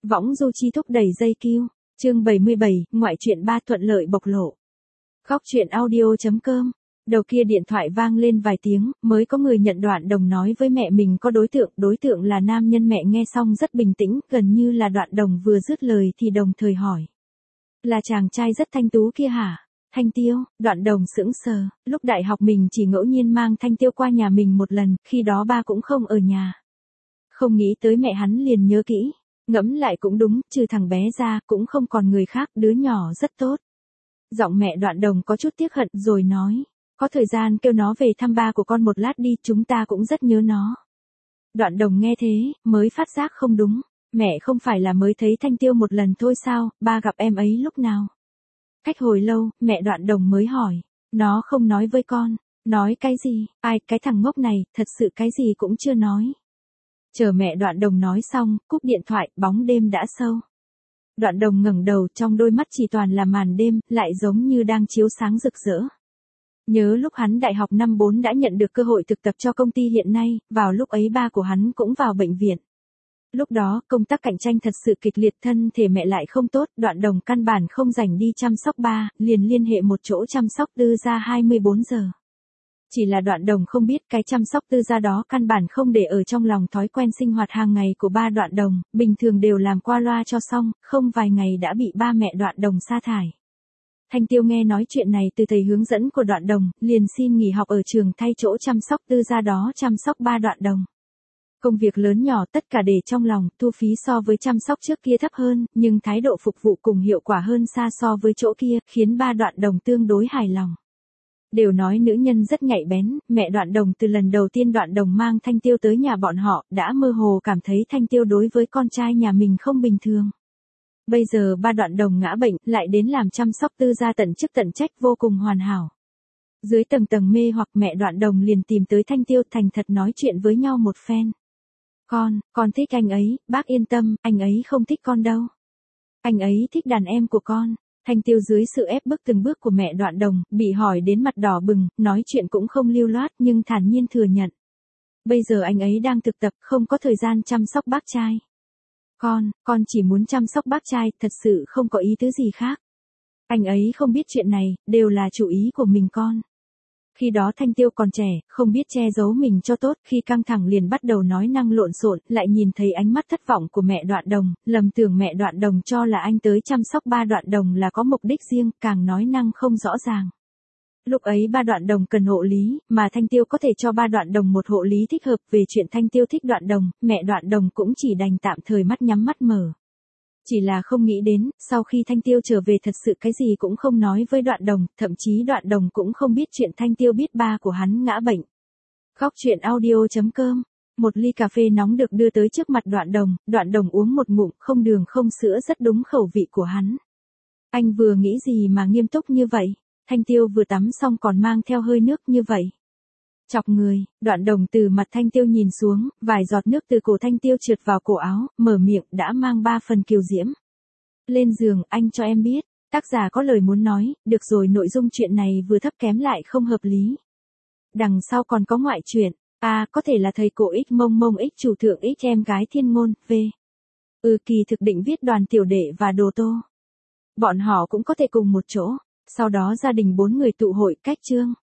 Võng du chi thúc đẩy dây kiêu. Chương 77, ngoại truyện ba thuận lợi bộc lộ. Khóc chuyện audio.com. Đầu kia điện thoại vang lên vài tiếng, mới có người nhận Đoạn Đồng nói với mẹ mình có đối tượng là nam nhân. Mẹ nghe xong rất bình tĩnh, gần như là Đoạn Đồng vừa dứt lời thì đồng thời hỏi. Là chàng trai rất thanh tú kia hả? Thanh Tiêu. Đoạn Đồng sững sờ, lúc đại học mình chỉ ngẫu nhiên mang Thanh Tiêu qua nhà mình một lần, khi đó ba cũng không ở nhà. Không nghĩ tới mẹ hắn liền nhớ kỹ. Ngẫm lại cũng đúng, trừ thằng bé ra, cũng không còn người khác, đứa nhỏ rất tốt. Giọng mẹ Đoạn Đồng có chút tiếc hận rồi nói. Có thời gian kêu nó về thăm ba của con một lát đi, chúng ta cũng rất nhớ nó. Đoạn Đồng nghe thế, mới phát giác không đúng. Mẹ không phải là mới thấy Thanh Tiêu một lần thôi sao, ba gặp em ấy lúc nào? Cách hồi lâu, mẹ Đoạn Đồng mới hỏi. Nó không nói với con. Nói cái gì? Ai, cái thằng ngốc này, thật sự cái gì cũng chưa nói. Chờ mẹ Đoạn Đồng nói xong, cúp điện thoại, bóng đêm đã sâu. Đoạn Đồng ngẩng đầu, trong đôi mắt chỉ toàn là màn đêm, lại giống như đang chiếu sáng rực rỡ. Nhớ lúc hắn đại học năm 4 đã nhận được cơ hội thực tập cho công ty hiện nay, vào lúc ấy ba của hắn cũng vào bệnh viện. Lúc đó, công tác cạnh tranh thật sự kịch liệt, thân thể mẹ lại không tốt, Đoạn Đồng căn bản không rảnh đi chăm sóc ba, liền liên hệ một chỗ chăm sóc tư gia 24 giờ. Chỉ là Đoạn Đồng không biết cái chăm sóc tư gia đó căn bản không để ở trong lòng thói quen sinh hoạt hàng ngày của ba Đoạn Đồng, bình thường đều làm qua loa cho xong, không vài ngày đã bị ba mẹ Đoạn Đồng sa thải. Thanh Tiêu nghe nói chuyện này từ thầy hướng dẫn của Đoạn Đồng, liền xin nghỉ học ở trường thay chỗ chăm sóc tư gia đó chăm sóc ba Đoạn Đồng. Công việc lớn nhỏ tất cả để trong lòng, thu phí so với chăm sóc trước kia thấp hơn, nhưng thái độ phục vụ cùng hiệu quả hơn xa so với chỗ kia, khiến ba Đoạn Đồng tương đối hài lòng. Đều nói nữ nhân rất nhạy bén, mẹ Đoạn Đồng từ lần đầu tiên Đoạn Đồng mang Thanh Tiêu tới nhà bọn họ, đã mơ hồ cảm thấy Thanh Tiêu đối với con trai nhà mình không bình thường. Bây giờ ba Đoạn Đồng ngã bệnh, lại đến làm chăm sóc tư gia tận chức tận trách vô cùng hoàn hảo. Dưới tầng tầng mê hoặc mẹ Đoạn Đồng liền tìm tới Thanh Tiêu thành thật nói chuyện với nhau một phen. Con thích anh ấy, bác yên tâm, anh ấy không thích con đâu. Anh ấy thích đàn em của con. Thanh Tiêu dưới sự ép bức từng bước của mẹ Đoạn Đồng, bị hỏi đến mặt đỏ bừng, nói chuyện cũng không lưu loát nhưng thản nhiên thừa nhận. Bây giờ anh ấy đang thực tập, không có thời gian chăm sóc bác trai. Con chỉ muốn chăm sóc bác trai, thật sự không có ý tứ gì khác. Anh ấy không biết chuyện này, đều là chủ ý của mình con. Khi đó Thanh Tiêu còn trẻ, không biết che giấu mình cho tốt, khi căng thẳng liền bắt đầu nói năng lộn xộn, lại nhìn thấy ánh mắt thất vọng của mẹ Đoạn Đồng, lầm tưởng mẹ Đoạn Đồng cho là anh tới chăm sóc ba Đoạn Đồng là có mục đích riêng, càng nói năng không rõ ràng. Lúc ấy ba Đoạn Đồng cần hộ lý, mà Thanh Tiêu có thể cho ba Đoạn Đồng một hộ lý thích hợp. Về chuyện Thanh Tiêu thích Đoạn Đồng, mẹ Đoạn Đồng cũng chỉ đành tạm thời mắt nhắm mắt mở. Chỉ là không nghĩ đến, sau khi Thanh Tiêu trở về thật sự cái gì cũng không nói với Đoạn Đồng, thậm chí Đoạn Đồng cũng không biết chuyện Thanh Tiêu biết ba của hắn ngã bệnh. Khóc chuyện audio.com. Một ly cà phê nóng được đưa tới trước mặt Đoạn Đồng uống một ngụm, không đường không sữa, rất đúng khẩu vị của hắn. Anh vừa nghĩ gì mà nghiêm túc như vậy? Thanh Tiêu vừa tắm xong còn mang theo hơi nước như vậy. Chọc người. Đoạn Đồng từ mặt Thanh Tiêu nhìn xuống, vài giọt nước từ cổ Thanh Tiêu trượt vào cổ áo, mở miệng đã mang 3 phần kiều diễm. Lên giường, anh cho em biết. Tác giả có lời muốn nói, được rồi, nội dung chuyện này vừa thấp kém lại không hợp lý. Đằng sau còn có ngoại truyện. Có thể là thầy cổ X mông mông X chủ thượng X em gái thiên ngôn, V. Kỳ thực định viết Đoàn Tiểu Đệ và Đồ Tô. Bọn họ cũng có thể cùng một chỗ. Sau đó gia đình 4 người tụ hội, cách chương.